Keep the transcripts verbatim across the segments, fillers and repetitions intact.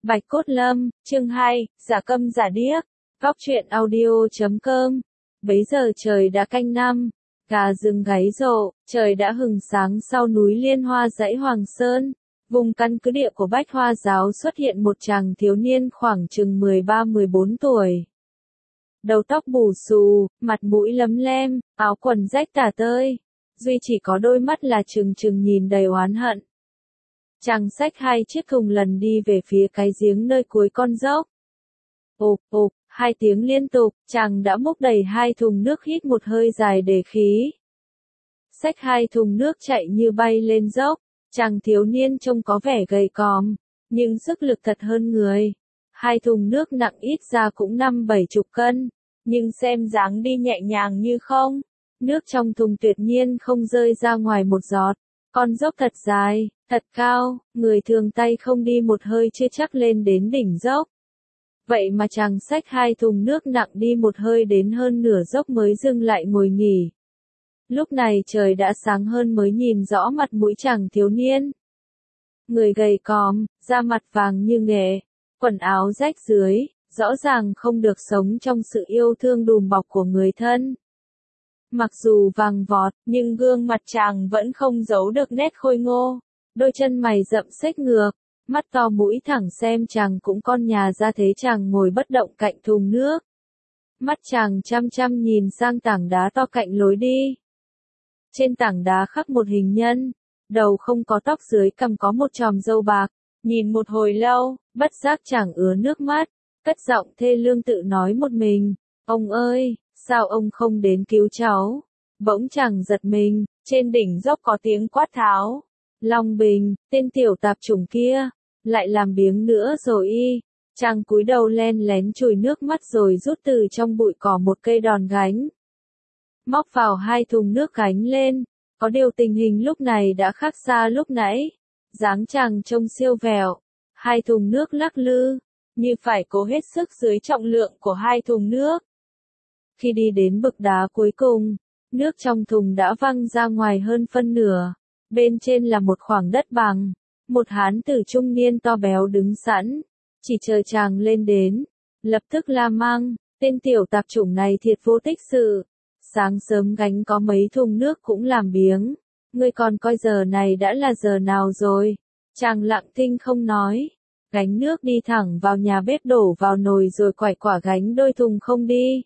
Bạch Cốt Lâm, chương hai, Giả Câm Giả Điếc, Góc truyện audio chấm com. Bấy giờ trời đã canh năm, gà rừng gáy rộ, trời đã hừng sáng sau núi Liên Hoa dãy Hoàng Sơn. Vùng căn cứ địa của Bách Hoa Giáo xuất hiện một chàng thiếu niên khoảng chừng mười ba mười bốn tuổi. Đầu tóc bù xù, mặt mũi lấm lem, áo quần rách tả tơi. Duy chỉ có đôi mắt là trừng trừng nhìn đầy oán hận. Chàng xách hai chiếc thùng lần đi về phía cái giếng nơi cuối con dốc. Ộp ộp, hai tiếng liên tục, chàng đã múc đầy hai thùng nước, hít một hơi dài để khí. Xách hai thùng nước chạy như bay lên dốc, chàng thiếu niên trông có vẻ gầy còm, nhưng sức lực thật hơn người. Hai thùng nước nặng ít ra cũng năm bảy chục cân, nhưng xem dáng đi nhẹ nhàng như không. Nước trong thùng tuyệt nhiên không rơi ra ngoài một giọt. Con dốc thật dài, thật cao, người thường tay không đi một hơi chưa chắc lên đến đỉnh dốc. Vậy mà chàng xách hai thùng nước nặng đi một hơi đến hơn nửa dốc mới dừng lại ngồi nghỉ. Lúc này trời đã sáng hơn mới nhìn rõ mặt mũi chàng thiếu niên. Người gầy còm, da mặt vàng như nghệ, quần áo rách dưới, rõ ràng không được sống trong sự yêu thương đùm bọc của người thân. Mặc dù vàng vọt, nhưng gương mặt chàng vẫn không giấu được nét khôi ngô. Đôi chân mày rậm xếch ngược, mắt to mũi thẳng, xem chàng cũng con nhà ra thế chàng ngồi bất động cạnh thùng nước. Mắt chàng chăm chăm nhìn sang tảng đá to cạnh lối đi. Trên tảng đá khắc một hình nhân, đầu không có tóc, dưới cằm có một chòm râu bạc. Nhìn một hồi lâu, bất giác chàng ứa nước mắt, cất giọng thê lương tự nói một mình, ông ơi, sao ông không đến cứu cháu? Bỗng chàng giật mình, trên đỉnh dốc có tiếng quát tháo. Long Bình, tên tiểu tạp chủng kia, lại làm biếng nữa rồi y. Chàng cúi đầu len lén chùi nước mắt rồi rút từ trong bụi cỏ một cây đòn gánh. Móc vào hai thùng nước gánh lên, có điều tình hình lúc này đã khác xa lúc nãy. Dáng chàng trông siêu vẹo, hai thùng nước lắc lư, như phải cố hết sức dưới trọng lượng của hai thùng nước. Khi đi đến bực đá cuối cùng, nước trong thùng đã văng ra ngoài hơn phân nửa. Bên trên là một khoảng đất bằng, một hán tử trung niên to béo đứng sẵn, chỉ chờ chàng lên đến, lập tức la mang, tên tiểu tạp chủng này thiệt vô tích sự, sáng sớm gánh có mấy thùng nước cũng làm biếng, ngươi còn coi giờ này đã là giờ nào rồi? Chàng lặng thinh không nói, gánh nước đi thẳng vào nhà bếp đổ vào nồi rồi quải quả gánh đôi thùng không đi.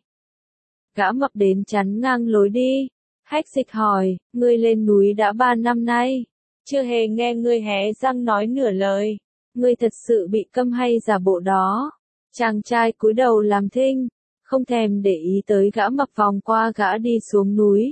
Gã mập đến chắn ngang lối đi. Hách Dịch hỏi, ngươi lên núi đã ba năm nay, chưa hề nghe ngươi hé răng nói nửa lời, ngươi thật sự bị câm hay giả bộ đó? Chàng trai cúi đầu làm thinh, không thèm để ý tới gã mập, vòng qua gã đi xuống núi.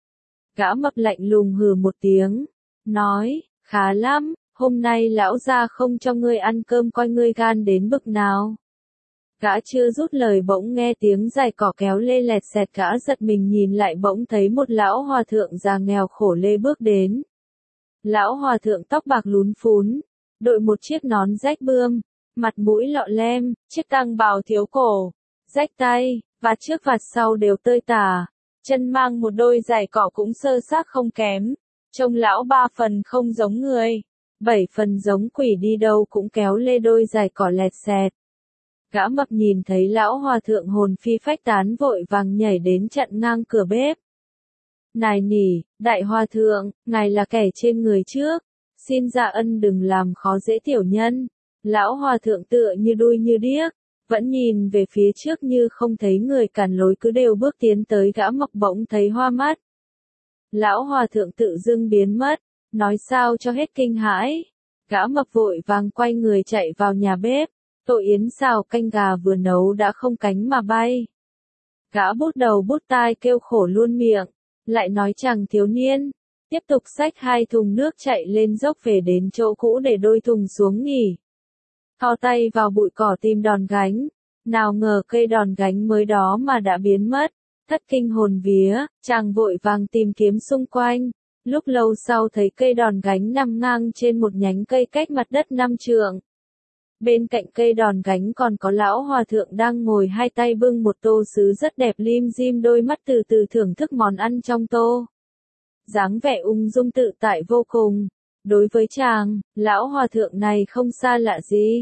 Gã mập lạnh lùng hừ một tiếng, nói, khá lắm, hôm nay lão gia không cho ngươi ăn cơm, coi ngươi gan đến bực nào. Gã chưa rút lời bỗng nghe tiếng giày cỏ kéo lê lẹt xẹt, gã giật mình nhìn lại bỗng thấy một lão hòa thượng già nghèo khổ lê bước đến. Lão hòa thượng tóc bạc lún phún, đội một chiếc nón rách bươm, mặt mũi lọ lem, chiếc tang bào thiếu cổ, rách tay, vạt trước vạt sau đều tơi tả, chân mang một đôi giày cỏ cũng sơ xác không kém, trông lão ba phần không giống người, bảy phần giống quỷ, đi đâu cũng kéo lê đôi giày cỏ lẹt xẹt. Gã mập nhìn thấy lão hòa thượng hồn phi phách tán, vội vàng nhảy đến chặn ngang cửa bếp. Nài nỉ, đại hòa thượng, ngài là kẻ trên người trước, xin dạ ân đừng làm khó dễ tiểu nhân. Lão hòa thượng tựa như đuôi như điếc, vẫn nhìn về phía trước như không thấy người cản lối, cứ đều bước tiến tới. Gã mập bỗng thấy hoa mắt. Lão hòa thượng tự dưng biến mất, nói sao cho hết kinh hãi. Gã mập vội vàng quay người chạy vào nhà bếp. Tô yến xào canh gà vừa nấu đã không cánh mà bay. Gã bút đầu bút tai kêu khổ luôn miệng, lại nói chàng thiếu niên, tiếp tục xách hai thùng nước chạy lên dốc về đến chỗ cũ để đôi thùng xuống nghỉ. Thò tay vào bụi cỏ tìm đòn gánh, nào ngờ cây đòn gánh mới đó mà đã biến mất, thất kinh hồn vía, chàng vội vàng tìm kiếm xung quanh, lúc lâu sau thấy cây đòn gánh nằm ngang trên một nhánh cây cách mặt đất năm trượng. Bên cạnh cây đòn gánh còn có lão hòa thượng đang ngồi, hai tay bưng một tô sứ rất đẹp lim dim, đôi mắt từ từ thưởng thức món ăn trong tô. Dáng vẻ ung dung tự tại vô cùng. Đối với chàng, lão hòa thượng này không xa lạ gì.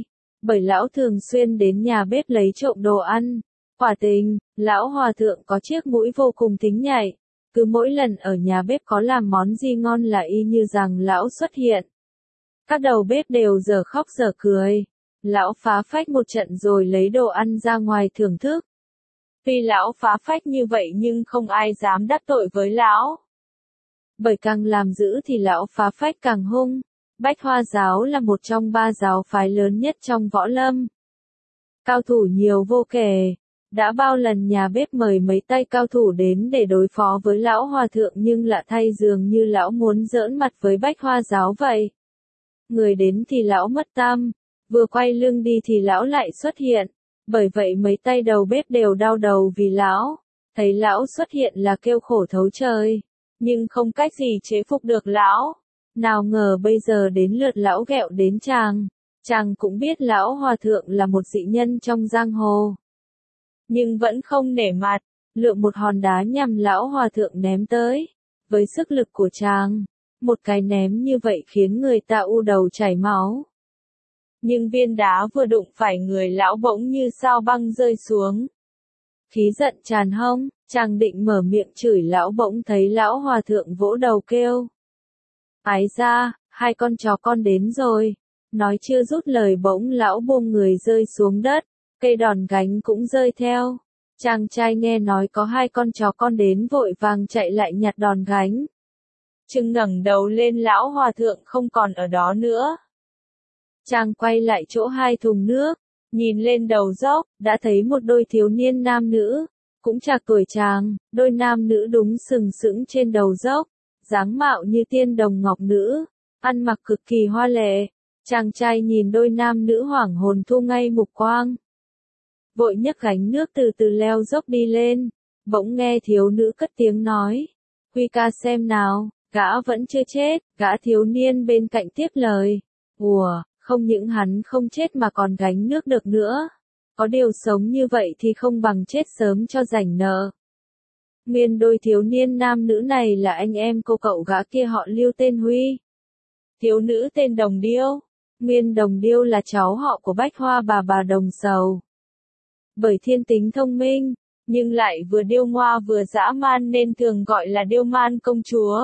bởi lão thường xuyên đến nhà bếp lấy trộm đồ ăn. Quả tình, lão hòa thượng có chiếc mũi vô cùng thính nhạy, cứ mỗi lần ở nhà bếp có làm món gì ngon là y như rằng lão xuất hiện. Các đầu bếp đều dở khóc dở cười. Lão phá phách một trận rồi lấy đồ ăn ra ngoài thưởng thức. Tuy lão phá phách như vậy nhưng không ai dám đắc tội với lão. Bởi càng làm dữ thì lão phá phách càng hung. Bách Hoa giáo là một trong ba giáo phái lớn nhất trong võ lâm. Cao thủ nhiều vô kể. Đã bao lần nhà bếp mời mấy tay cao thủ đến để đối phó với lão hòa thượng nhưng lạ thay dường như lão muốn giỡn mặt với Bách Hoa giáo vậy. Người đến thì lão mất tâm, vừa quay lưng đi thì lão lại xuất hiện. Bởi vậy mấy tay đầu bếp đều đau đầu vì lão. Thấy lão xuất hiện là kêu khổ thấu trời. Nhưng không cách gì chế phục được lão. Nào ngờ bây giờ đến lượt lão ghẹo đến chàng. Chàng cũng biết lão hòa thượng là một dị nhân trong giang hồ. Nhưng vẫn không nể mặt, lựa một hòn đá nhằm lão hòa thượng ném tới. Với sức lực của chàng, một cái ném như vậy khiến người ta u đầu chảy máu. Nhưng viên đá vừa đụng phải người lão bỗng như sao băng rơi xuống. Khí giận tràn hông, chàng định mở miệng chửi lão bỗng thấy lão hòa thượng vỗ đầu kêu. Ái ra, hai con chó con đến rồi. Nói chưa dứt lời bỗng lão buông người rơi xuống đất, cây đòn gánh cũng rơi theo. Chàng trai nghe nói có hai con chó con đến vội vàng chạy lại nhặt đòn gánh. Chừng ngẩng đầu lên lão hòa thượng không còn ở đó nữa. Chàng quay lại chỗ hai thùng nước, nhìn lên đầu dốc, đã thấy một đôi thiếu niên nam nữ, cũng chạc tuổi chàng, đôi nam nữ đúng sừng sững trên đầu dốc, dáng mạo như tiên đồng ngọc nữ, ăn mặc cực kỳ hoa lệ. Chàng trai nhìn đôi nam nữ hoảng hồn thu ngay mục quang. Vội nhấc gánh nước từ từ leo dốc đi lên, bỗng nghe thiếu nữ cất tiếng nói. Huy ca xem nào, gã vẫn chưa chết, gã thiếu niên bên cạnh tiếp lời. Ủa, không những hắn không chết mà còn gánh nước được nữa. Có điều sống như vậy thì không bằng chết sớm cho rảnh nợ. Nguyên đôi thiếu niên nam nữ này là anh em cô cậu gã kia họ Lưu tên Huy. Thiếu nữ tên Đồng Điêu. Nguyên Đồng Điêu là cháu họ của Bách Hoa bà bà Đồng Sầu. Bởi thiên tính thông minh, nhưng lại vừa điêu ngoa vừa dã man nên thường gọi là Điêu Man công chúa.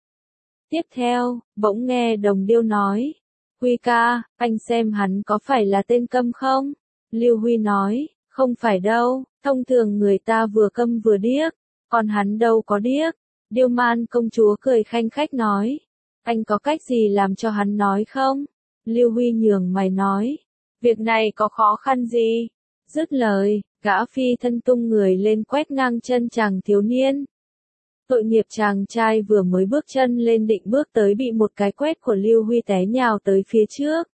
Tiếp theo, bỗng nghe Đồng Điêu nói. Huy ca, anh xem hắn có phải là tên câm không? Lưu Huy nói, không phải đâu, thông thường người ta vừa câm vừa điếc, còn hắn đâu có điếc. Điêu Man công chúa cười khanh khách nói, anh có cách gì làm cho hắn nói không? Lưu Huy nhường mày nói, việc này có khó khăn gì? Dứt lời, gã phi thân tung người lên quét ngang chân chàng thiếu niên. Tội nghiệp chàng trai vừa mới bước chân lên định bước tới bị một cái quét của Lưu Huy té nhào tới phía trước.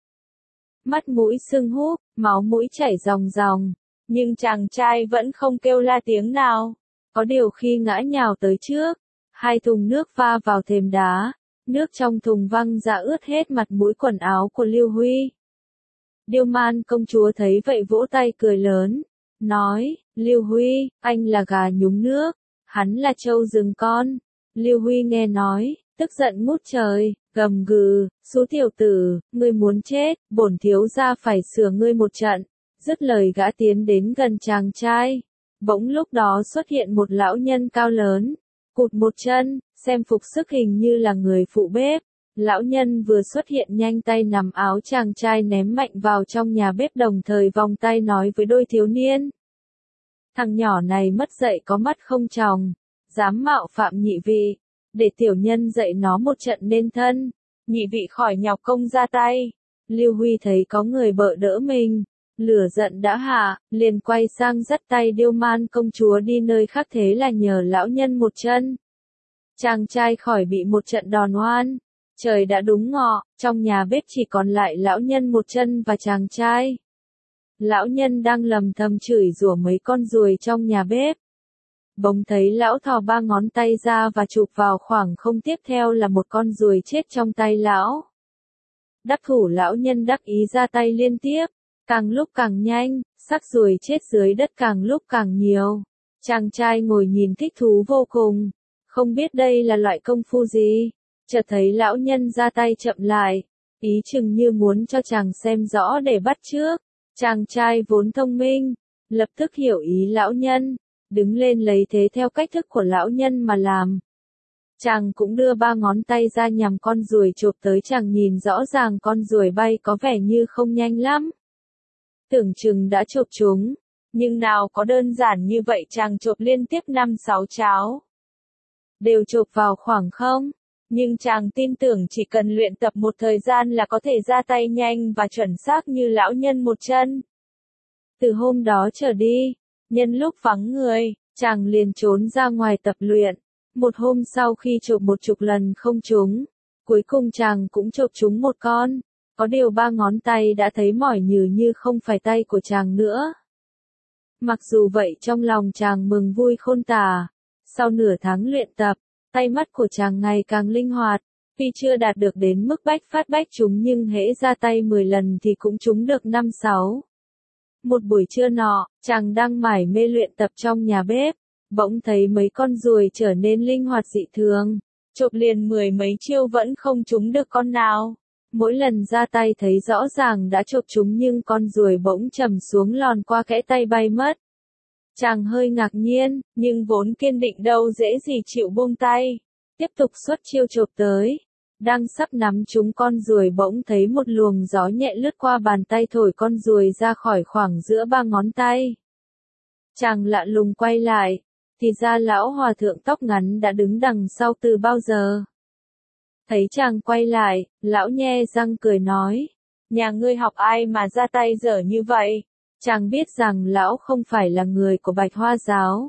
Mắt mũi sưng húp, máu mũi chảy ròng ròng, nhưng chàng trai vẫn không kêu la tiếng nào. Có điều khi ngã nhào tới trước, hai thùng nước va vào thềm đá, nước trong thùng văng ra ướt hết mặt mũi quần áo của Lưu Huy. Điêu Man công chúa thấy vậy vỗ tay cười lớn, nói, Lưu Huy, anh là gà nhúng nước, hắn là trâu rừng con. Lưu Huy nghe nói, tức giận ngút trời, gầm gừ, số tiểu tử, ngươi muốn chết, bổn thiếu gia phải sửa ngươi một trận. Dứt lời gã tiến đến gần chàng trai. Bỗng lúc đó xuất hiện một lão nhân cao lớn, cụt một chân, xem phục sức hình như là người phụ bếp. Lão nhân vừa xuất hiện nhanh tay nắm áo chàng trai ném mạnh vào trong nhà bếp đồng thời vòng tay nói với đôi thiếu niên. Thằng nhỏ này mất dạy có mắt không tròng, dám mạo phạm nhị vị, để tiểu nhân dạy nó một trận nên thân, nhị vị khỏi nhọc công ra tay. Lưu Huy thấy có người bợ đỡ mình, lửa giận đã hạ, liền quay sang dắt tay Điêu Man công chúa đi nơi khác thế là nhờ lão nhân một chân. Chàng trai khỏi bị một trận đòn oan. Trời đã đúng ngọ, trong nhà bếp chỉ còn lại lão nhân một chân và chàng trai. Lão nhân đang lầm thầm chửi rủa mấy con ruồi trong nhà bếp. Bỗng thấy lão thò ba ngón tay ra và chụp vào khoảng không tiếp theo là một con ruồi chết trong tay lão. Đắc thủ lão nhân đắc ý ra tay liên tiếp, càng lúc càng nhanh, xác ruồi chết dưới đất càng lúc càng nhiều. Chàng trai ngồi nhìn thích thú vô cùng, không biết đây là loại công phu gì. Chợt thấy lão nhân ra tay chậm lại, ý chừng như muốn cho chàng xem rõ để bắt chước. Chàng trai vốn thông minh, lập tức hiểu ý lão nhân, đứng lên lấy thế theo cách thức của lão nhân mà làm. Chàng cũng đưa ba ngón tay ra nhằm con ruồi chộp tới, chàng nhìn rõ ràng con ruồi bay có vẻ như không nhanh lắm. Tưởng chừng đã chộp chúng, nhưng nào có đơn giản như vậy, chàng chộp liên tiếp năm sáu cháo. Đều chộp vào khoảng không, nhưng chàng tin tưởng chỉ cần luyện tập một thời gian là có thể ra tay nhanh và chuẩn xác như lão nhân một chân. Từ hôm đó trở đi, nhân lúc vắng người, chàng liền trốn ra ngoài tập luyện. Một hôm sau khi chộp một chục lần không trúng, cuối cùng chàng cũng chộp trúng một con, có điều ba ngón tay đã thấy mỏi nhừ như không phải tay của chàng nữa. Mặc dù vậy trong lòng chàng mừng vui khôn tả, sau nửa tháng luyện tập, tay mắt của chàng ngày càng linh hoạt, tuy chưa đạt được đến mức bách phát bách trúng nhưng hễ ra tay mười lần thì cũng trúng được năm sáu. Một buổi trưa nọ, chàng đang mải mê luyện tập trong nhà bếp, bỗng thấy mấy con ruồi trở nên linh hoạt dị thường, chộp liền mười mấy chiêu vẫn không trúng được con nào. Mỗi lần ra tay thấy rõ ràng đã chộp trúng nhưng con ruồi bỗng trầm xuống lòn qua kẽ tay bay mất. Chàng hơi ngạc nhiên, nhưng vốn kiên định đâu dễ gì chịu buông tay, tiếp tục xuất chiêu chộp tới. Đang sắp nắm trúng con ruồi bỗng thấy một luồng gió nhẹ lướt qua bàn tay thổi con ruồi ra khỏi khoảng giữa ba ngón tay. Chàng lạ lùng quay lại, thì ra lão hòa thượng tóc ngắn đã đứng đằng sau từ bao giờ. Thấy chàng quay lại, lão nhe răng cười nói, nhà ngươi học ai mà ra tay dở như vậy? Chàng biết rằng lão không phải là người của Bạch Hoa giáo.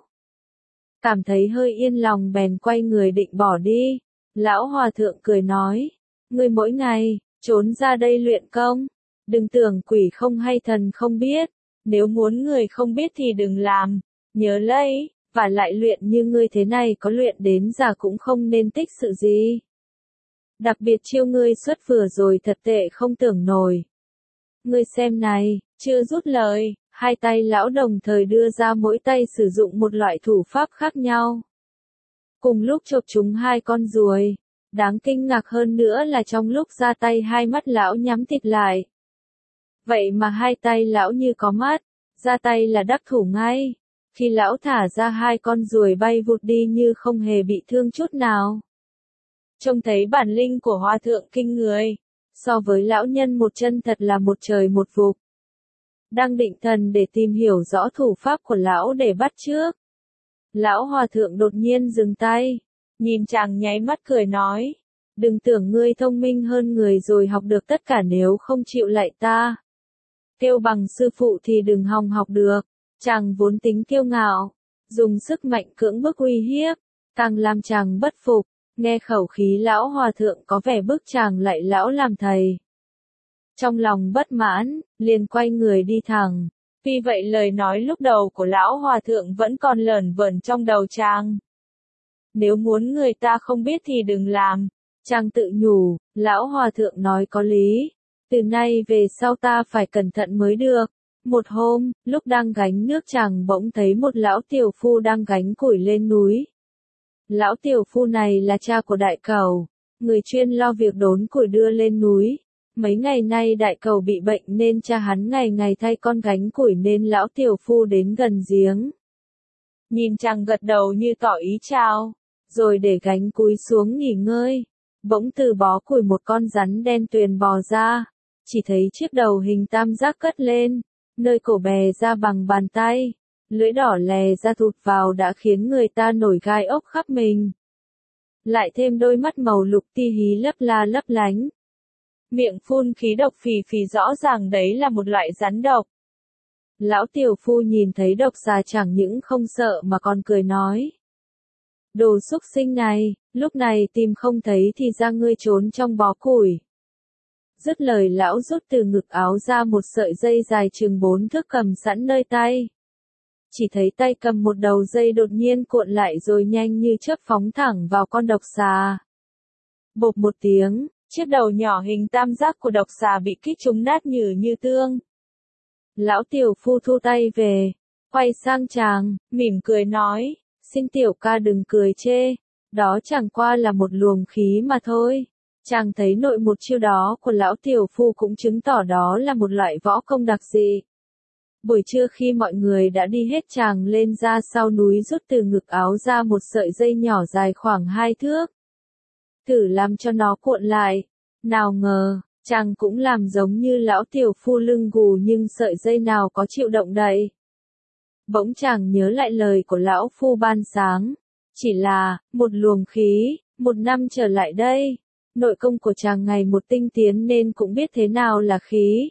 Cảm thấy hơi yên lòng bèn quay người định bỏ đi. Lão hòa thượng cười nói, ngươi mỗi ngày, trốn ra đây luyện công, đừng tưởng quỷ không hay thần không biết, nếu muốn người không biết thì đừng làm, nhớ lấy, và lại luyện như ngươi thế này có luyện đến già cũng không nên tích sự gì. Đặc biệt chiêu ngươi xuất vừa rồi thật tệ không tưởng nổi. Ngươi xem này, chưa rút lời, hai tay lão đồng thời đưa ra, mỗi tay sử dụng một loại thủ pháp khác nhau. Cùng lúc chộp trúng hai con ruồi, đáng kinh ngạc hơn nữa là trong lúc ra tay hai mắt lão nhắm tịt lại. Vậy mà hai tay lão như có mắt, ra tay là đắc thủ ngay. Khi lão thả ra hai con ruồi bay vụt đi như không hề bị thương chút nào. Trông thấy bản linh của hòa thượng kinh người, so với lão nhân một chân thật là một trời một vực. Đang định thần để tìm hiểu rõ thủ pháp của lão để bắt chước. Lão hòa thượng đột nhiên dừng tay, nhìn chàng nháy mắt cười nói, đừng tưởng ngươi thông minh hơn người rồi học được tất cả nếu không chịu lạy ta. Kêu bằng sư phụ thì đừng hòng học được. Chàng vốn tính kiêu ngạo, dùng sức mạnh cưỡng bức uy hiếp, càng làm chàng bất phục, nghe khẩu khí lão hòa thượng có vẻ bức chàng lạy lão làm thầy. Trong lòng bất mãn, liền quay người đi thẳng. Vì vậy lời nói lúc đầu của lão hòa thượng vẫn còn lởn vởn trong đầu chàng. Nếu muốn người ta không biết thì đừng làm. Chàng tự nhủ, lão hòa thượng nói có lý. Từ nay về sau ta phải cẩn thận mới được. Một hôm, lúc đang gánh nước chàng bỗng thấy một lão tiểu phu đang gánh củi lên núi. Lão tiểu phu này là cha của đại cầu, người chuyên lo việc đốn củi đưa lên núi. Mấy ngày nay đại cầu bị bệnh nên cha hắn ngày ngày thay con gánh củi nên lão tiểu phu đến gần giếng. Nhìn chàng gật đầu như tỏ ý chào, rồi để gánh cúi xuống nghỉ ngơi. Bỗng từ bó củi một con rắn đen tuyền bò ra, chỉ thấy chiếc đầu hình tam giác cất lên, nơi cổ bè ra bằng bàn tay, lưỡi đỏ lè ra thụt vào đã khiến người ta nổi gai ốc khắp mình. Lại thêm đôi mắt màu lục ti hí lấp la lấp lánh. Miệng phun khí độc phì phì, rõ ràng đấy là một loại rắn độc. Lão tiểu phu nhìn thấy độc xà chẳng những không sợ mà còn cười nói. Đồ xúc sinh này, lúc này tìm không thấy thì ra ngươi trốn trong bó củi. Dứt lời lão rút từ ngực áo ra một sợi dây dài chừng bốn thước cầm sẵn nơi tay. Chỉ thấy tay cầm một đầu dây đột nhiên cuộn lại rồi nhanh như chớp phóng thẳng vào con độc xà. Bộp một tiếng, chiếc đầu nhỏ hình tam giác của độc xà bị kích trúng nát nhừ như tương. Lão tiểu phu thu tay về, quay sang chàng, mỉm cười nói, xin tiểu ca đừng cười chê, đó chẳng qua là một luồng khí mà thôi. Chàng thấy nội một chiêu đó của lão tiểu phu cũng chứng tỏ đó là một loại võ công đặc dị. Buổi trưa khi mọi người đã đi hết chàng lên ra sau núi rút từ ngực áo ra một sợi dây nhỏ dài khoảng hai thước. Thử làm cho nó cuộn lại. Nào ngờ, chàng cũng làm giống như lão tiểu phu lưng gù nhưng sợi dây nào có chịu động đậy. Bỗng chàng nhớ lại lời của lão phu ban sáng. Chỉ là, một luồng khí, một năm trở lại đây. Nội công của chàng ngày một tinh tiến nên cũng biết thế nào là khí.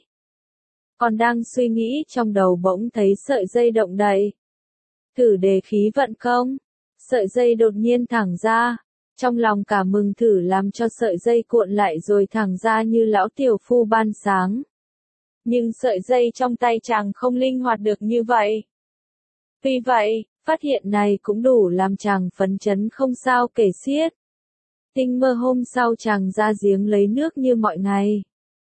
Còn đang suy nghĩ trong đầu bỗng thấy sợi dây động đậy. Thử đề khí vận công. Sợi dây đột nhiên thẳng ra. Trong lòng cả mừng thử làm cho sợi dây cuộn lại rồi thẳng ra như lão tiểu phu ban sáng. Nhưng sợi dây trong tay chàng không linh hoạt được như vậy. Vì vậy, phát hiện này cũng đủ làm chàng phấn chấn không sao kể xiết. Tinh mơ hôm sau chàng ra giếng lấy nước như mọi ngày.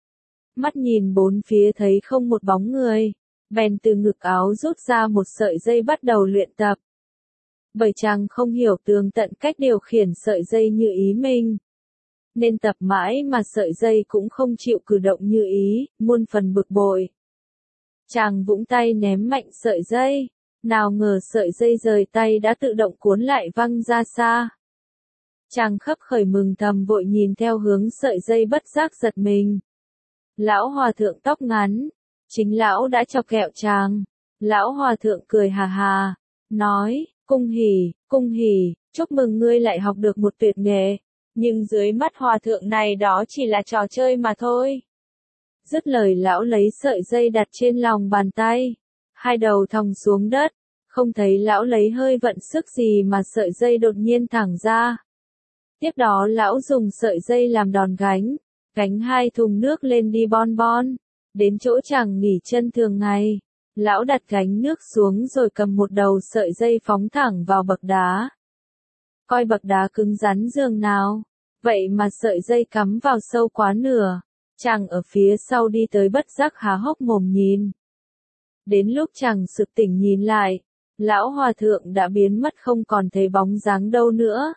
Mắt nhìn bốn phía thấy không một bóng người, bèn từ ngực áo rút ra một sợi dây bắt đầu luyện tập. Bởi chàng không hiểu tường tận cách điều khiển sợi dây như ý mình. Nên tập mãi mà sợi dây cũng không chịu cử động như ý, muôn phần bực bội. Chàng vũng tay ném mạnh sợi dây, nào ngờ sợi dây rời tay đã tự động cuốn lại văng ra xa. Chàng khấp khởi mừng thầm vội nhìn theo hướng sợi dây bất giác giật mình. Lão hòa thượng tóc ngắn, chính lão đã chọc kẹo chàng. Lão hòa thượng cười hà hà, nói, cung hỉ, cung hỉ, chúc mừng ngươi lại học được một tuyệt nghệ, nhưng dưới mắt hòa thượng này đó chỉ là trò chơi mà thôi. Dứt lời lão lấy sợi dây đặt trên lòng bàn tay, hai đầu thòng xuống đất, không thấy lão lấy hơi vận sức gì mà sợi dây đột nhiên thẳng ra. Tiếp đó lão dùng sợi dây làm đòn gánh, gánh hai thùng nước lên đi bon bon, đến chỗ chàng nghỉ chân thường ngày. Lão đặt gánh nước xuống rồi cầm một đầu sợi dây phóng thẳng vào bậc đá. Coi bậc đá cứng rắn giường nào, vậy mà sợi dây cắm vào sâu quá nửa. Chàng ở phía sau đi tới bất giác há hốc mồm nhìn. Đến lúc chàng sực tỉnh nhìn lại, lão hòa thượng đã biến mất không còn thấy bóng dáng đâu nữa.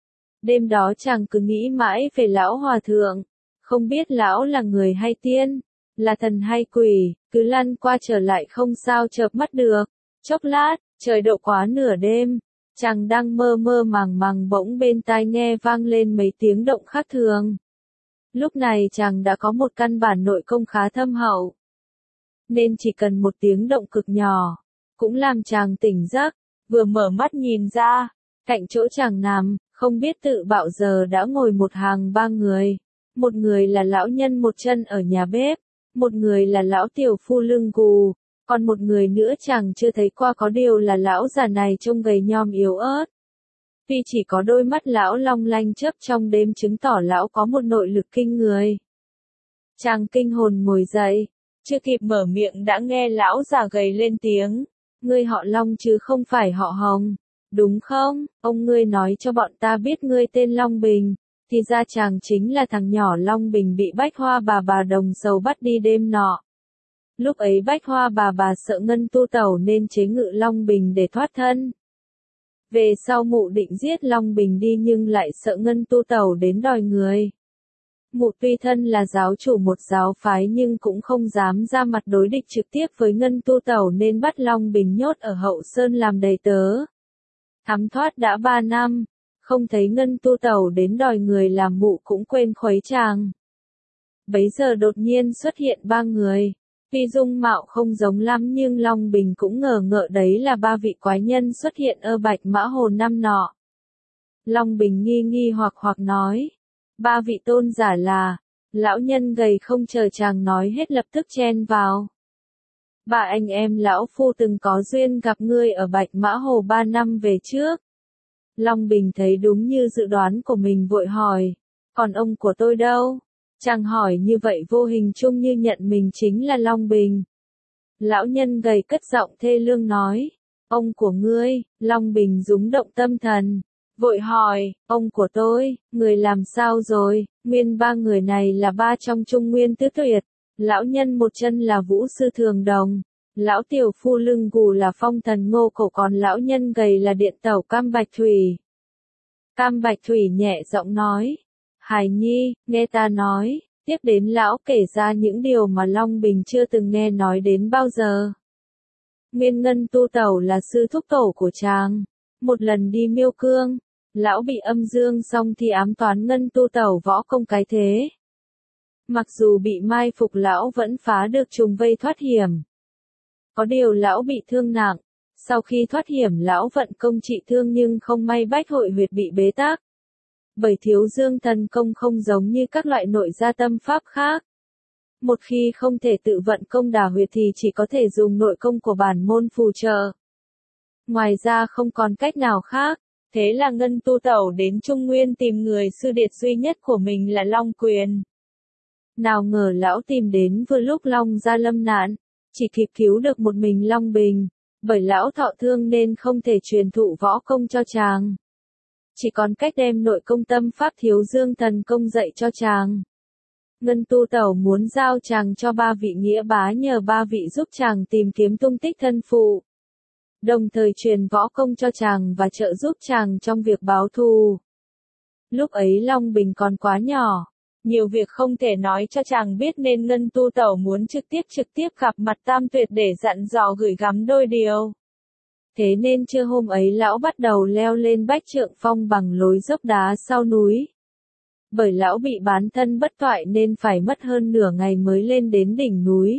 Đêm đó chàng cứ nghĩ mãi về lão hòa thượng, không biết lão là người hay tiên, là thần hay quỷ, cứ lăn qua trở lại không sao chợp mắt được. Chốc lát, trời độ quá nửa đêm, chàng đang mơ mơ màng màng bỗng bên tai nghe vang lên mấy tiếng động khác thường. Lúc này chàng đã có một căn bản nội công khá thâm hậu, nên chỉ cần một tiếng động cực nhỏ, cũng làm chàng tỉnh giấc. Vừa mở mắt nhìn ra, cạnh chỗ chàng nằm, không biết tự bạo giờ đã ngồi một hàng ba người. Một người là lão nhân một chân ở nhà bếp, một người là lão tiểu phu lưng gù, còn một người nữa chàng chưa thấy qua, có điều là lão già này trông gầy nhom yếu ớt. Vì chỉ có đôi mắt lão long lanh chớp trong đêm chứng tỏ lão có một nội lực kinh người. Chàng kinh hồn ngồi dậy, chưa kịp mở miệng đã nghe lão già gầy lên tiếng, ngươi họ Long chứ không phải họ Hồng, đúng không? Ông ngươi nói cho bọn ta biết ngươi tên Long Bình, thì ra chàng chính là thằng nhỏ Long Bình bị Bách Hoa bà bà đồng sầu bắt đi đêm nọ. Lúc ấy Bách Hoa bà bà sợ Ngân Tu Tẩu nên chế ngự Long Bình để thoát thân. Về sau mụ định giết Long Bình đi nhưng lại sợ Ngân Tu Tẩu đến đòi người. Mụ tuy thân là giáo chủ một giáo phái nhưng cũng không dám ra mặt đối địch trực tiếp với Ngân Tu Tẩu nên bắt Long Bình nhốt ở Hậu Sơn làm đầy tớ. Thắm thoát đã ba năm, không thấy Ngân Tu Tẩu đến đòi người làm mụ cũng quên khuấy chàng. Bấy giờ đột nhiên xuất hiện ba người. Tuy dung mạo không giống lắm nhưng Long Bình cũng ngờ ngợ đấy là ba vị quái nhân xuất hiện ở Bạch Mã Hồ năm nọ. Long Bình nghi nghi hoặc hoặc nói, ba vị tôn giả là, lão nhân gầy không chờ chàng nói hết lập tức chen vào. Ba anh em lão phu từng có duyên gặp ngươi ở Bạch Mã Hồ ba năm về trước. Long Bình thấy đúng như dự đoán của mình vội hỏi, còn ông của tôi đâu? Chàng hỏi như vậy vô hình chung như nhận mình chính là Long Bình. Lão nhân gầy cất giọng thê lương nói, ông của ngươi. Long Bình rúng động tâm thần, vội hỏi, ông của tôi, người làm sao rồi? Nguyên ba người này là ba trong Trung Nguyên Tứ Tuyệt. Lão nhân một chân là Vũ Sư Thường Đồng, lão tiểu phu lưng gù là Phong Thần Ngô Cổ, còn lão nhân gầy là Điện Tẩu Cam Bạch Thủy. Cam Bạch Thủy nhẹ giọng nói, Hải Nhi, nghe ta nói. Tiếp đến lão kể ra những điều mà Long Bình chưa từng nghe nói đến bao giờ. Nguyên Ngân Tu Tẩu là sư thúc tổ của chàng. Một lần đi Miêu Cương, lão bị âm dương xong thì ám toán Ngân Tu Tẩu võ công cái thế. Mặc dù bị mai phục lão vẫn phá được trùng vây thoát hiểm. Có điều lão bị thương nặng, sau khi thoát hiểm lão vận công trị thương nhưng không may bách hội huyệt bị bế tắc. Bởi thiếu dương thần công không giống như các loại nội gia tâm pháp khác. Một khi không thể tự vận công đả huyệt thì chỉ có thể dùng nội công của bản môn phù trợ. Ngoài ra không còn cách nào khác. Thế là Ngân Tu Tẩu đến Trung Nguyên tìm người sư điệt duy nhất của mình là Long Quyền. Nào ngờ lão tìm đến vừa lúc Long gia lâm nạn, chỉ kịp cứu được một mình Long Bình, bởi lão thọ thương nên không thể truyền thụ võ công cho chàng. Chỉ còn cách đem nội công tâm pháp thiếu dương thần công dạy cho chàng. Ngân Tu Tẩu muốn giao chàng cho ba vị nghĩa bá nhờ ba vị giúp chàng tìm kiếm tung tích thân phụ. Đồng thời truyền võ công cho chàng và trợ giúp chàng trong việc báo thù. Lúc ấy Long Bình còn quá nhỏ, nhiều việc không thể nói cho chàng biết nên Ngân Tu Tẩu muốn trực tiếp trực tiếp gặp mặt Tam Tuyệt để dặn dò gửi gắm đôi điều. Thế nên trưa hôm ấy lão bắt đầu leo lên Bách Trượng Phong bằng lối dốc đá sau núi. Bởi lão bị bán thân bất toại nên phải mất hơn nửa ngày mới lên đến đỉnh núi.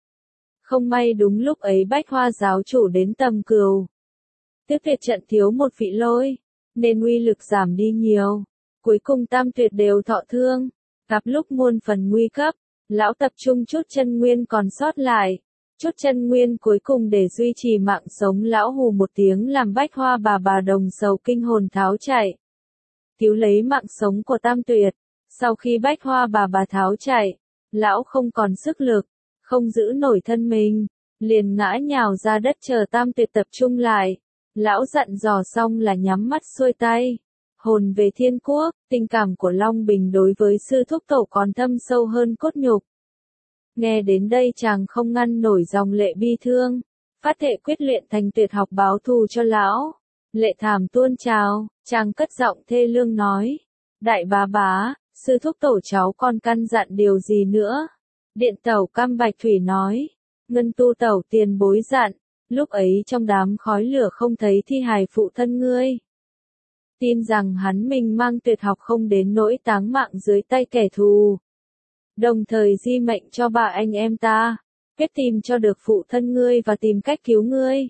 Không may đúng lúc ấy Bách Hoa giáo chủ đến Tầm Cừu. Tiếp Tuyệt trận thiếu một vị lôi, nên uy lực giảm đi nhiều. Cuối cùng Tam Tuyệt đều thọ thương. Gặp lúc muôn phần nguy cấp, lão tập trung chút chân nguyên còn sót lại. Chút chân nguyên cuối cùng để duy trì mạng sống lão hù một tiếng làm Bách Hoa bà bà đồng sầu kinh hồn tháo chạy. Cứu lấy mạng sống của Tam Tuyệt. Sau khi Bách Hoa bà bà tháo chạy, lão không còn sức lực, không giữ nổi thân mình, liền ngã nhào ra đất chờ Tam Tuyệt tập trung lại. Lão dặn dò xong là nhắm mắt xuôi tay. Hồn về thiên quốc, tình cảm của Long Bình đối với sư thúc tổ còn thâm sâu hơn cốt nhục. Nghe đến đây chàng không ngăn nổi dòng lệ bi thương, phát thệ quyết luyện thành tuyệt học báo thù cho lão. Lệ thảm tuôn trào, chàng cất giọng thê lương nói. Đại bá bá, sư thúc tổ cháu còn căn dặn điều gì nữa? Điện Tẩu Cam Bạch Thủy nói. Ngân Tu Tẩu tiền bối dặn, lúc ấy trong đám khói lửa không thấy thi hài phụ thân ngươi. Tin rằng hắn mình mang tuyệt học không đến nỗi táng mạng dưới tay kẻ thù. Đồng thời di mệnh cho ba anh em ta, kết tìm cho được phụ thân ngươi và tìm cách cứu ngươi.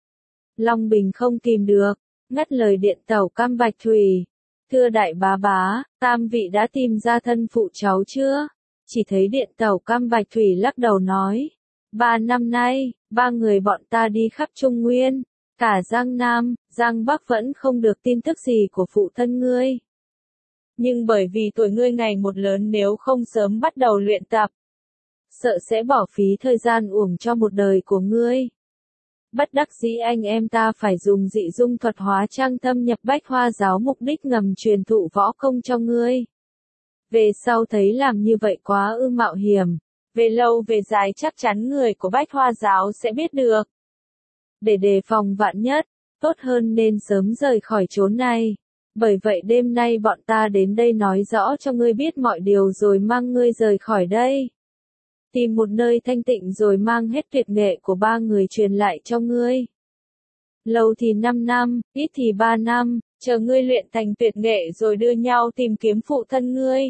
Long Bình không tìm được, ngắt lời Điện Tẩu Cam Bạch Thủy. Thưa đại bá bá, tam vị đã tìm ra thân phụ cháu chưa? Chỉ thấy Điện Tẩu Cam Bạch Thủy lắc đầu nói. Ba năm nay, ba người bọn ta đi khắp Trung Nguyên, cả Giang Nam, Giang Bắc vẫn không được tin tức gì của phụ thân ngươi. Nhưng bởi vì tuổi ngươi ngày một lớn nếu không sớm bắt đầu luyện tập, sợ sẽ bỏ phí thời gian uổng cho một đời của ngươi. Bất đắc dĩ anh em ta phải dùng dị dung thuật hóa trang thâm nhập Bách Hoa giáo mục đích ngầm truyền thụ võ công cho ngươi. Về sau thấy làm như vậy quá ư mạo hiểm, về lâu về dài chắc chắn người của Bách Hoa giáo sẽ biết được. Để đề phòng vạn nhất, tốt hơn nên sớm rời khỏi chốn này. Bởi vậy đêm nay bọn ta đến đây nói rõ cho ngươi biết mọi điều rồi mang ngươi rời khỏi đây. Tìm một nơi thanh tịnh rồi mang hết tuyệt nghệ của ba người truyền lại cho ngươi. Lâu thì năm năm, ít thì ba năm, chờ ngươi luyện thành tuyệt nghệ rồi đưa nhau tìm kiếm phụ thân ngươi.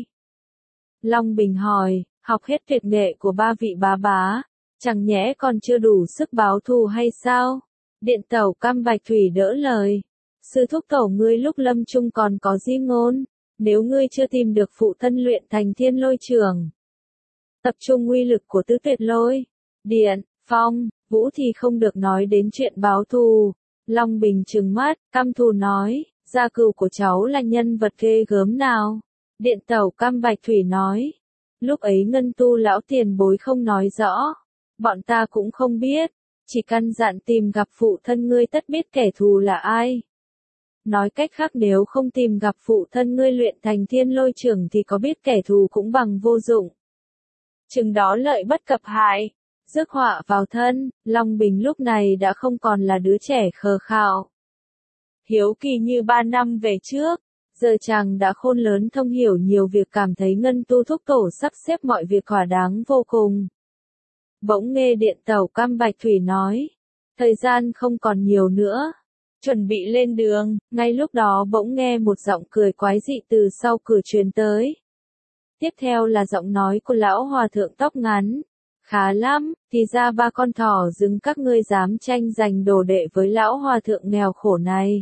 Long Bình hỏi, học hết tuyệt nghệ của ba vị bá bá, chẳng nhẽ còn chưa đủ sức báo thù hay sao? Điện Tẩu Cam Bạch Thủy đỡ lời. Sư thúc tổ ngươi lúc lâm chung còn có di ngôn, nếu ngươi chưa tìm được phụ thân luyện thành thiên lôi trưởng. Tập trung uy lực của tứ tuyệt lôi, điện, phong, vũ thì không được nói đến chuyện báo thù. Long Bình trừng mắt, căm thù nói, gia cừu của cháu là nhân vật ghê gớm nào? Điện Tẩu Cam Bạch Thủy nói, lúc ấy Ngân Tu lão tiền bối không nói rõ, bọn ta cũng không biết, chỉ căn dặn tìm gặp phụ thân ngươi tất biết kẻ thù là ai. Nói cách khác nếu không tìm gặp phụ thân ngươi luyện thành thiên lôi trưởng thì có biết kẻ thù cũng bằng vô dụng. Chừng đó lợi bất cập hại, rước họa vào thân. Long Bình lúc này đã không còn là đứa trẻ khờ khạo, hiếu kỳ như ba năm về trước, giờ chàng đã khôn lớn thông hiểu nhiều việc, cảm thấy Ngân Tu thúc tổ sắp xếp mọi việc thỏa đáng vô cùng. Bỗng nghe Điện Tẩu Cam Bạch Thủy nói, Thời gian không còn nhiều nữa. Chuẩn bị lên đường, ngay lúc đó bỗng nghe một giọng cười quái dị từ sau cửa truyền tới. Tiếp theo là giọng nói của lão hòa thượng tóc ngắn. Khá lắm, thì ra ba con thỏ rừng các ngươi dám tranh giành đồ đệ với lão hòa thượng nghèo khổ này.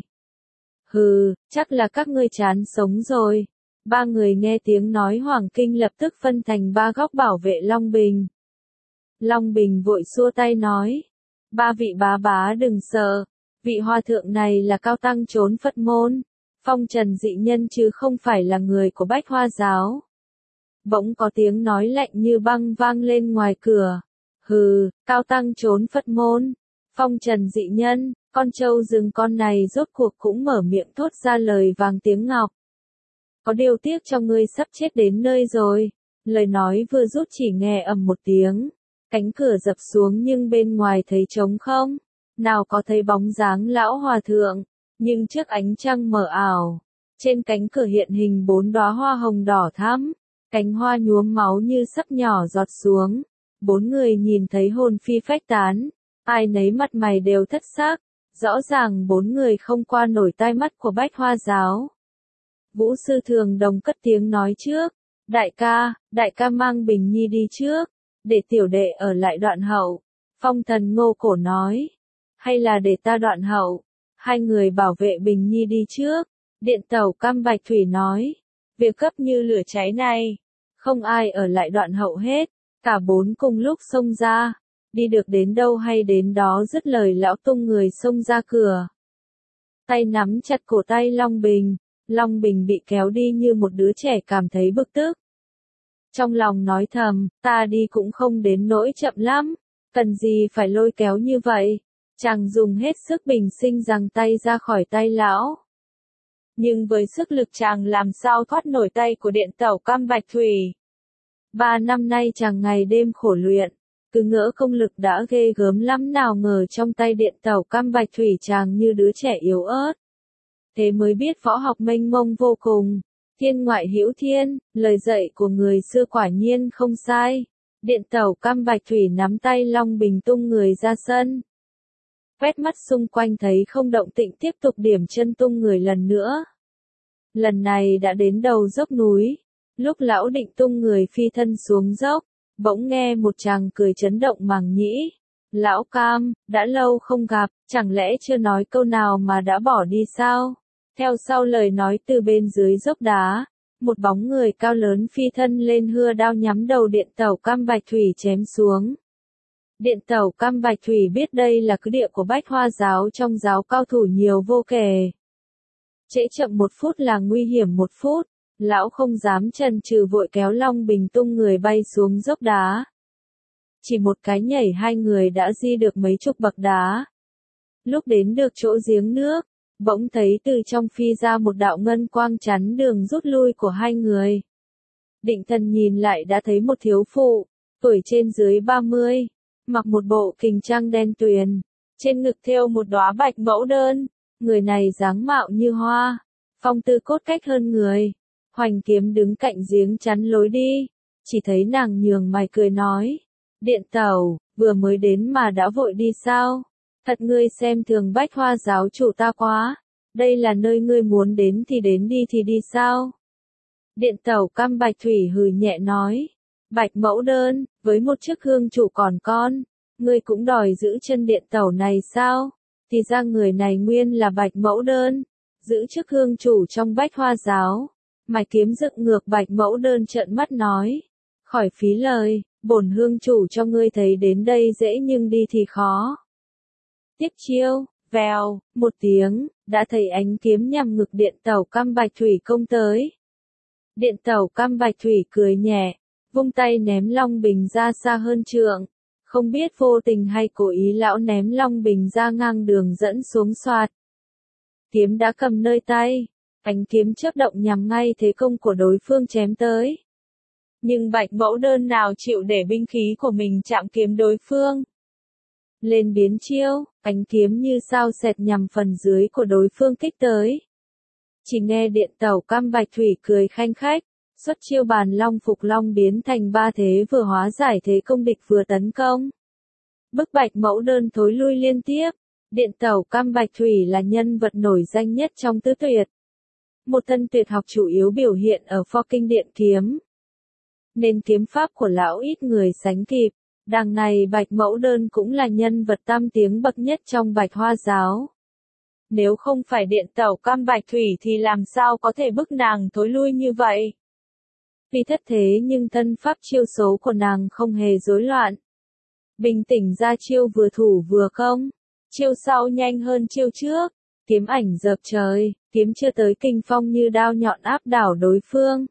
Hừ, chắc là các ngươi chán sống rồi. Ba người nghe tiếng nói Hoàng Kinh lập tức phân thành ba góc bảo vệ Long Bình. Long Bình vội xua tay nói. Ba vị bá bá đừng sợ. Vị hòa thượng này là cao tăng trốn Phật môn. Phong trần dị nhân chứ không phải là người của Bách Hoa giáo. Bỗng có tiếng nói lạnh như băng vang lên ngoài cửa. Hừ, cao tăng trốn Phật môn. Phong trần dị nhân, con trâu rừng con này rốt cuộc cũng mở miệng thốt ra lời vàng tiếng ngọc. Có điều tiếc cho ngươi sắp chết đến nơi rồi. Lời nói vừa rút chỉ nghe ầm một tiếng. Cánh cửa dập xuống nhưng bên ngoài thấy trống không. Nào có thấy bóng dáng lão hòa thượng. Nhưng trước ánh trăng mờ ảo. Trên cánh cửa hiện hình bốn đóa hoa hồng đỏ thắm. Cánh hoa nhuốm máu như sắp nhỏ giọt xuống. Bốn người nhìn thấy hồn phi phách tán. Ai nấy mặt mày đều thất xác. Rõ ràng bốn người không qua nổi tai mắt của Bách Hoa giáo. Vũ sư Thường Đồng cất tiếng nói trước. Đại ca, đại ca mang Bình Nhi đi trước. Để tiểu đệ ở lại đoạn hậu. Phong thần Ngô Cổ nói. Hay là để ta đoạn hậu. Hai người bảo vệ Bình Nhi đi trước. Điện tẩu Cam Bạch Thủy nói. Việc cấp như lửa cháy này. Không ai ở lại đoạn hậu hết. Cả bốn cùng lúc xông ra. Đi được đến đâu hay đến đó dứt lời lão tung người xông ra cửa. Tay nắm chặt cổ tay Long Bình. Long Bình bị kéo đi như một đứa trẻ cảm thấy bực tức. Trong lòng nói thầm, ta đi cũng không đến nỗi chậm lắm. Cần gì phải lôi kéo như vậy. Chàng dùng hết sức bình sinh giằng tay ra khỏi tay lão. Nhưng với sức lực chàng làm sao thoát nổi tay của điện tẩu Cam Bạch Thủy. Ba năm nay chàng ngày đêm khổ luyện. Cứ ngỡ công lực đã ghê gớm lắm, nào ngờ trong tay điện tẩu Cam Bạch Thủy chàng như đứa trẻ yếu ớt. Thế mới biết võ học mênh mông vô cùng. Thiên ngoại hữu thiên, lời dạy của người xưa quả nhiên không sai. Điện tẩu Cam Bạch Thủy nắm tay Long Bình tung người ra sân. Quét mắt xung quanh thấy không động tĩnh tiếp tục điểm chân tung người lần nữa. Lần này đã đến đầu dốc núi. Lúc lão định tung người phi thân xuống dốc, bỗng nghe một chàng cười chấn động màng nhĩ. Lão Cam, đã lâu không gặp, chẳng lẽ chưa nói câu nào mà đã bỏ đi sao? Theo sau lời nói từ bên dưới dốc đá, một bóng người cao lớn phi thân lên hưa đao nhắm đầu điện tẩu Cam Bạch Thủy chém xuống. Điện tẩu Cam Bạch Thủy biết đây là cứ địa của Bách Hoa giáo, trong giáo cao thủ nhiều vô kể. Trễ chậm một phút là nguy hiểm một phút, lão không dám chần chừ vội kéo Long Bình tung người bay xuống dốc đá. Chỉ một cái nhảy hai người đã di được mấy chục bậc đá. Lúc đến được chỗ giếng nước, bỗng thấy từ trong phi ra một đạo ngân quang chắn đường rút lui của hai người. Định thần nhìn lại đã thấy một thiếu phụ, tuổi trên dưới ba mươi, mặc một bộ kình trang đen tuyền, trên ngực thêu một đóa bạch mẫu đơn, người này dáng mạo như hoa, phong tư cốt cách hơn người. Hoành Kiếm đứng cạnh giếng chắn lối đi, chỉ thấy nàng nhường mày cười nói, điện tẩu, vừa mới đến mà đã vội đi sao? Thật ngươi xem thường Bách Hoa giáo chủ ta quá, đây là nơi ngươi muốn đến thì đến đi thì đi sao? Điện tẩu Cam Bạch Thủy hừ nhẹ nói, bạch mẫu đơn, với một chức hương chủ còn con, ngươi cũng đòi giữ chân điện tẩu này sao? Thì ra người này nguyên là bạch mẫu đơn, giữ chức hương chủ trong Bách Hoa giáo. Mày Kiếm dựng ngược bạch mẫu đơn trợn mắt nói, khỏi phí lời, bổn hương chủ cho ngươi thấy đến đây dễ nhưng đi thì khó. Tiếp chiêu, vèo, một tiếng, đã thấy ánh kiếm nhằm ngực điện tẩu Cam Bạch Thủy công tới. Điện tẩu Cam Bạch Thủy cười nhẹ, vung tay ném Long Bình ra xa hơn trượng. Không biết vô tình hay cố ý lão ném Long Bình ra ngang đường dẫn xuống xoạt. Kiếm đã cầm nơi tay, ánh kiếm chớp động nhằm ngay thế công của đối phương chém tới. Nhưng bạch mẫu đơn nào chịu để binh khí của mình chạm kiếm đối phương. Lên biến chiêu, ánh kiếm như sao xẹt nhằm phần dưới của đối phương kích tới. Chỉ nghe điện tẩu Cam Bạch Thủy cười khanh khách, xuất chiêu bàn long phục long biến thành ba thế vừa hóa giải thế công địch vừa tấn công. Bức bạch mẫu đơn thối lui liên tiếp. Điện tẩu Cam Bạch Thủy là nhân vật nổi danh nhất trong tứ tuyệt. Một thân tuyệt học chủ yếu biểu hiện ở pho kinh điện kiếm. Nên kiếm pháp của lão ít người sánh kịp. Đằng này bạch mẫu đơn cũng là nhân vật tam tiếng bậc nhất trong bạch hoa giáo. Nếu không phải điện tẩu Cam Bạch Thủy thì làm sao có thể bức nàng thối lui như vậy? Tuy thất thế nhưng thân pháp chiêu số của nàng không hề rối loạn. Bình tĩnh ra chiêu vừa thủ vừa không. Chiêu sau nhanh hơn chiêu trước. Kiếm ảnh dợp trời, kiếm chưa tới kinh phong như đao nhọn áp đảo đối phương.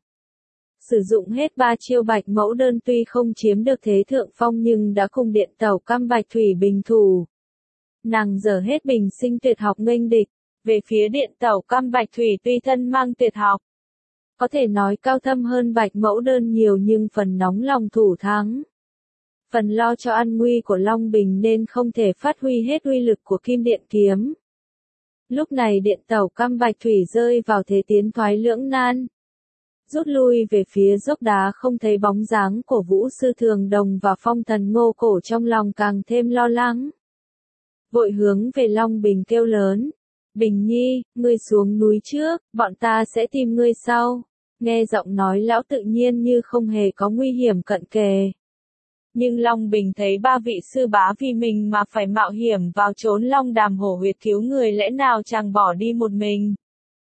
Sử dụng hết ba chiêu bạch mẫu đơn tuy không chiếm được thế thượng phong nhưng đã cùng điện tẩu Cam Bạch Thủy bình thủ. Nàng dở hết bình sinh tuyệt học nghênh địch. Về phía điện tẩu Cam Bạch Thủy tuy thân mang tuyệt học. Có thể nói cao thâm hơn bạch mẫu đơn nhiều nhưng phần nóng lòng thủ thắng. Phần lo cho an nguy của Long Bình nên không thể phát huy hết uy lực của kim điện kiếm. Lúc này điện tẩu Cam Bạch Thủy rơi vào thế tiến thoái lưỡng nan. Rút lui về phía dốc đá không thấy bóng dáng của Vũ Sư Thường Đồng và Phong Thần Ngô Cổ trong lòng càng thêm lo lắng. Vội hướng về Long Bình kêu lớn. Bình Nhi, ngươi xuống núi trước, bọn ta sẽ tìm ngươi sau. Nghe giọng nói lão tự nhiên như không hề có nguy hiểm cận kề. Nhưng Long Bình thấy ba vị sư bá vì mình mà phải mạo hiểm vào trốn Long Đàm Hổ huyệt cứu người, lẽ nào chàng bỏ đi một mình?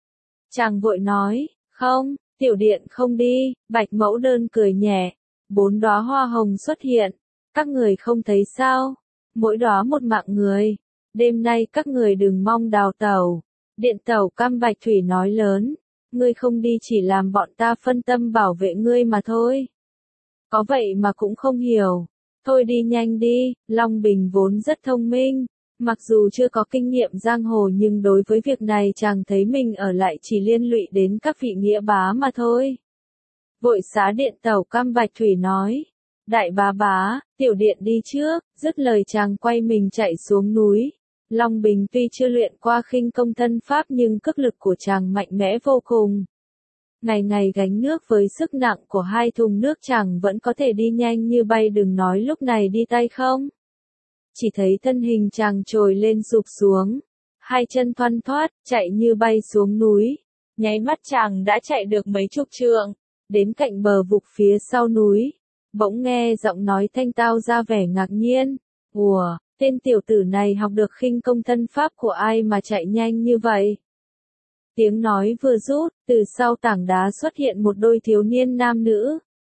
Chàng vội nói, không, tiểu điện không đi. Bạch mẫu đơn cười nhẹ. Bốn đóa hoa hồng xuất hiện. Các người không thấy sao? Mỗi đóa một mạng người. Đêm nay các người đừng mong đào tẩu. Điện tẩu Cam Bạch Thủy nói lớn. Ngươi không đi chỉ làm bọn ta phân tâm bảo vệ ngươi mà thôi. Có vậy mà cũng không hiểu. Thôi đi nhanh đi. Long Bình vốn rất thông minh. Mặc dù chưa có kinh nghiệm giang hồ nhưng đối với việc này chàng thấy mình ở lại chỉ liên lụy đến các vị nghĩa bá mà thôi. Vội xá điện tẩu Cam Bạch Thủy nói. Đại bá bá, tiểu điện đi trước. Dứt lời chàng quay mình chạy xuống núi. Long Bình tuy chưa luyện qua khinh công thân pháp nhưng cước lực của chàng mạnh mẽ vô cùng. Ngày ngày gánh nước với sức nặng của hai thùng nước chàng vẫn có thể đi nhanh như bay, đừng nói lúc này đi tay không. Chỉ thấy thân hình chàng trồi lên sụp xuống. Hai chân thoăn thoắt, chạy như bay xuống núi. Nháy mắt chàng đã chạy được mấy chục trượng. Đến cạnh bờ vực phía sau núi. Bỗng nghe giọng nói thanh tao ra vẻ ngạc nhiên. Ủa, tên tiểu tử này học được khinh công thân pháp của ai mà chạy nhanh như vậy? Tiếng nói vừa rút, từ sau tảng đá xuất hiện một đôi thiếu niên nam nữ.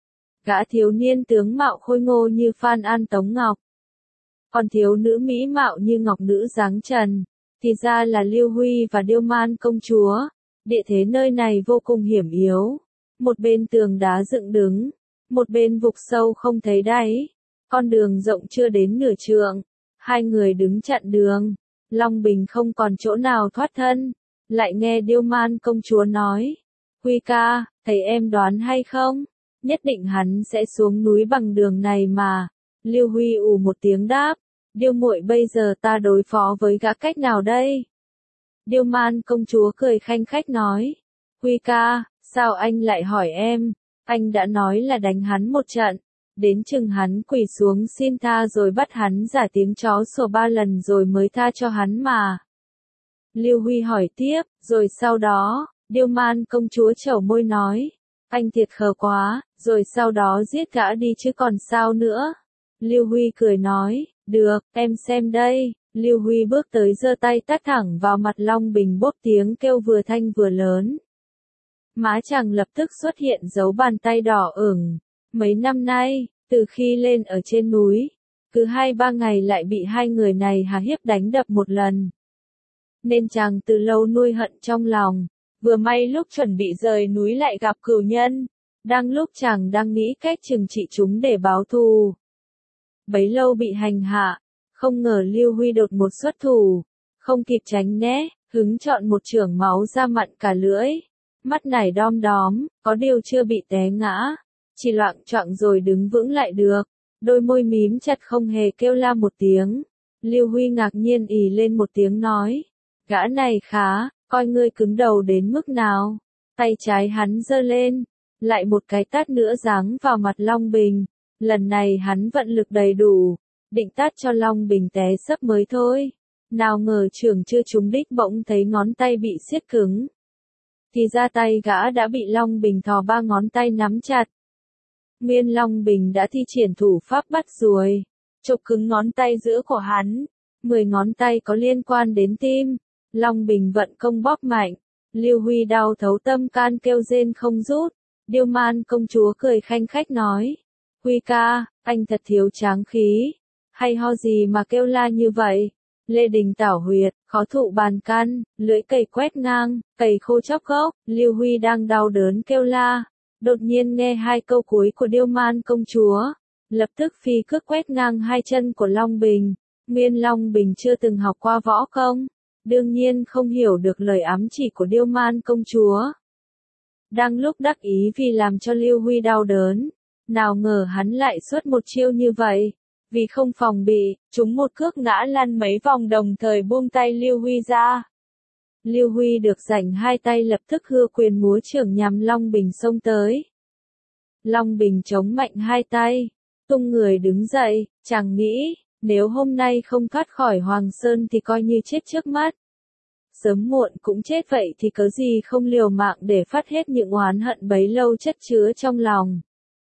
Gã thiếu niên tướng mạo khôi ngô như Phan An Tống Ngọc. Còn thiếu nữ mỹ mạo như ngọc nữ dáng trần. Thì ra là Lưu Huy và Điêu Man công chúa. Địa thế nơi này vô cùng hiểm yếu. Một bên tường đá dựng đứng. Một bên vực sâu không thấy đáy. Con đường rộng chưa đến nửa trượng. Hai người đứng chặn đường. Long Bình không còn chỗ nào thoát thân. Lại nghe Điêu Man công chúa nói. Huy ca, thầy em đoán hay không? Nhất định hắn sẽ xuống núi bằng đường này mà. Lưu Huy ù một tiếng đáp. Điêu muội bây giờ ta đối phó với gã cách nào đây? Điêu Man công chúa cười khanh khách nói. Huy ca, sao anh lại hỏi em? Anh đã nói là đánh hắn một trận. Đến chừng hắn quỳ xuống xin tha rồi bắt hắn giả tiếng chó sủa ba lần rồi mới tha cho hắn mà. Lưu Huy hỏi tiếp, rồi sau đó, Điêu Man công chúa chẩu môi nói. Anh thiệt khờ quá, rồi sau đó giết gã đi chứ còn sao nữa. Lưu Huy cười nói, được, em xem đây. Lưu Huy bước tới giơ tay tát thẳng vào mặt Long Bình, bốp tiếng kêu vừa thanh vừa lớn. Má chàng lập tức xuất hiện dấu bàn tay đỏ ửng. Mấy năm nay, từ khi lên ở trên núi, cứ hai ba ngày lại bị hai người này hà hiếp đánh đập một lần. Nên chàng từ lâu nuôi hận trong lòng. Vừa may lúc chuẩn bị rời núi lại gặp cửu nhân. Đang lúc chàng đang nghĩ cách trừng trị chúng để báo thù. Bấy lâu bị hành hạ. Không ngờ Lưu Huy đột một xuất thủ. Không kịp tránh né, hứng chọn một chưởng máu ra mặn cả lưỡi. Mắt nải đom đóm, có điều chưa bị té ngã. Chỉ loạng choạng rồi đứng vững lại được. Đôi môi mím chặt không hề kêu la một tiếng. Lưu Huy ngạc nhiên ì lên một tiếng nói. Gã này khá, coi ngươi cứng đầu đến mức nào. Tay trái hắn giơ lên. Lại một cái tát nữa giáng vào mặt Long Bình. Lần này hắn vận lực đầy đủ. định tát cho Long Bình té sấp mới thôi. Nào ngờ trưởng chưa trúng đích bỗng thấy ngón tay bị siết cứng. Thì ra tay gã đã bị Long Bình thò ba ngón tay nắm chặt. Nguyên Long Bình đã thi triển thủ pháp bắt ruồi, chộp cứng ngón tay giữa của hắn. Mười ngón tay có liên quan đến tim. Long Bình vận công bóp mạnh. Lưu Huy đau thấu tâm can kêu rên không rút. Điêu Man công chúa cười khanh khách nói. Huy ca, anh thật thiếu tráng khí. Hay ho gì mà kêu la như vậy? Lê Đình tảo huyệt, khó thụ bàn căn, lưỡi cày quét ngang, cày khô chóc gốc. Lưu Huy đang đau đớn kêu la. Đột nhiên nghe hai câu cuối của Điêu Man công chúa. Lập tức phi cước quét ngang hai chân của Long Bình. Nguyên Long Bình chưa từng học qua võ công. Đương nhiên không hiểu được lời ám chỉ của Điêu Man công chúa. Đang lúc đắc ý vì làm cho Lưu Huy đau đớn. Nào ngờ hắn lại xuất một chiêu như vậy. Vì không phòng bị, chúng một cước ngã lăn mấy vòng đồng thời buông tay Lưu Huy ra. Lưu Huy được rảnh hai tay lập tức hưa quyền múa chưởng nhằm Long Bình xông tới. Long Bình chống mạnh hai tay, tung người đứng dậy, chàng nghĩ, nếu hôm nay không thoát khỏi Hoàng Sơn thì coi như chết trước mắt. Sớm muộn cũng chết vậy thì cớ gì không liều mạng để phát hết những oán hận bấy lâu chất chứa trong lòng.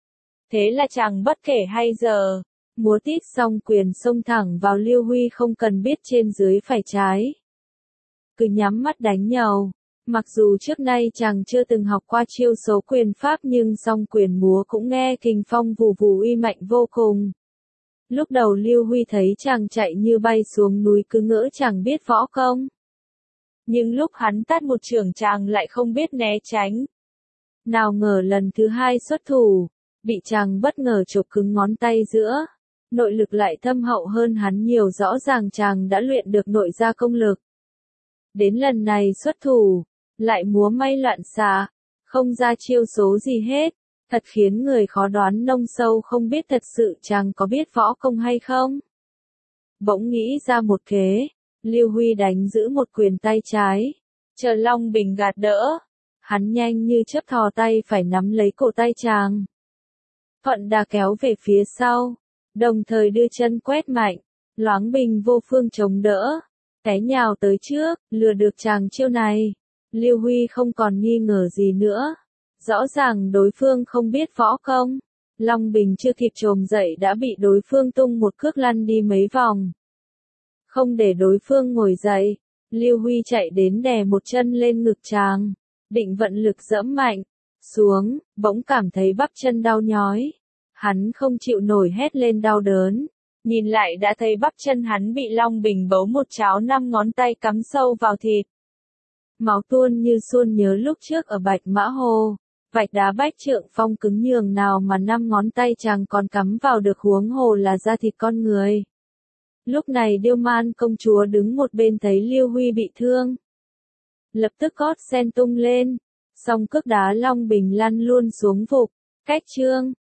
Thế là chàng bất kể hay giờ, múa tít xong quyền xông thẳng vào Lưu Huy không cần biết trên dưới phải trái. Cứ nhắm mắt đánh nhầu. Mặc dù trước nay chàng chưa từng học qua chiêu số quyền pháp nhưng song quyền múa cũng nghe kình phong vù vù uy mạnh vô cùng. Lúc đầu Lưu Huy thấy chàng chạy như bay xuống núi cứ ngỡ chàng biết võ công. Nhưng lúc hắn tát một chưởng chàng lại không biết né tránh. Nào ngờ lần thứ hai xuất thủ, bị chàng bất ngờ chộp cứng ngón tay giữa. Nội lực lại thâm hậu hơn hắn nhiều, rõ ràng chàng đã luyện được nội gia công lực. Đến lần này xuất thủ, lại múa may loạn xạ, không ra chiêu số gì hết, thật khiến người khó đoán nông sâu không biết thật sự chàng có biết võ công hay không. Bỗng nghĩ ra một kế, Lưu Huy đánh giữ một quyền tay trái, chờ Long Bình gạt đỡ, hắn nhanh như chớp thò tay phải nắm lấy cổ tay chàng. Thuận đà kéo về phía sau, đồng thời đưa chân quét mạnh, loáng bình vô phương chống đỡ, té nhào tới trước, lừa được chàng chiêu này. Lưu Huy không còn nghi ngờ gì nữa. Rõ ràng đối phương không biết võ công. Long Bình chưa kịp trồm dậy đã bị đối phương tung một cước lăn đi mấy vòng. Không để đối phương ngồi dậy, Lưu Huy chạy đến đè một chân lên ngực chàng, định vận lực giẫm mạnh xuống, bỗng cảm thấy bắp chân đau nhói. Hắn không chịu nổi hét lên đau đớn. Nhìn lại đã thấy bắp chân hắn bị Long Bình bấu một cháo năm ngón tay cắm sâu vào thịt. Máu tuôn như suôn nhớ lúc trước ở Bạch Mã Hồ. Vạch đá Bách Trượng Phong cứng nhường nào mà năm ngón tay chàng còn cắm vào được, huống hồ là da thịt con người. Lúc này Điêu Man công chúa đứng một bên thấy Lưu Huy bị thương. Lập tức gót sen tung lên. Song cước đá Long Bình lăn luôn xuống vục. Cách chương.